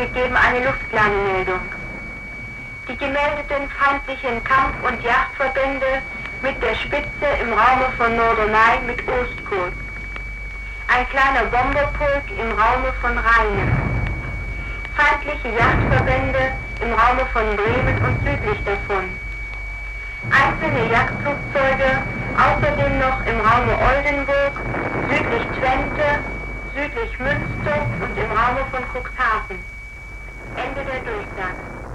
geben eine Luftlagemeldung. Die gemeldeten feindlichen Kampf- und Jagdverbände mit der Spitze im Raume von Norderney mit Ostkurz. Ein kleiner Bomberpulk im Raume von Rheine. Feindliche Jagdverbände im Raume von Bremen und südlich davon. Einzelne Jagdflugzeuge, außerdem noch im Raume Oldenburg, südlich Twente, südlich Münster und im Raume von Cuxhaven. Ende der Durchsage.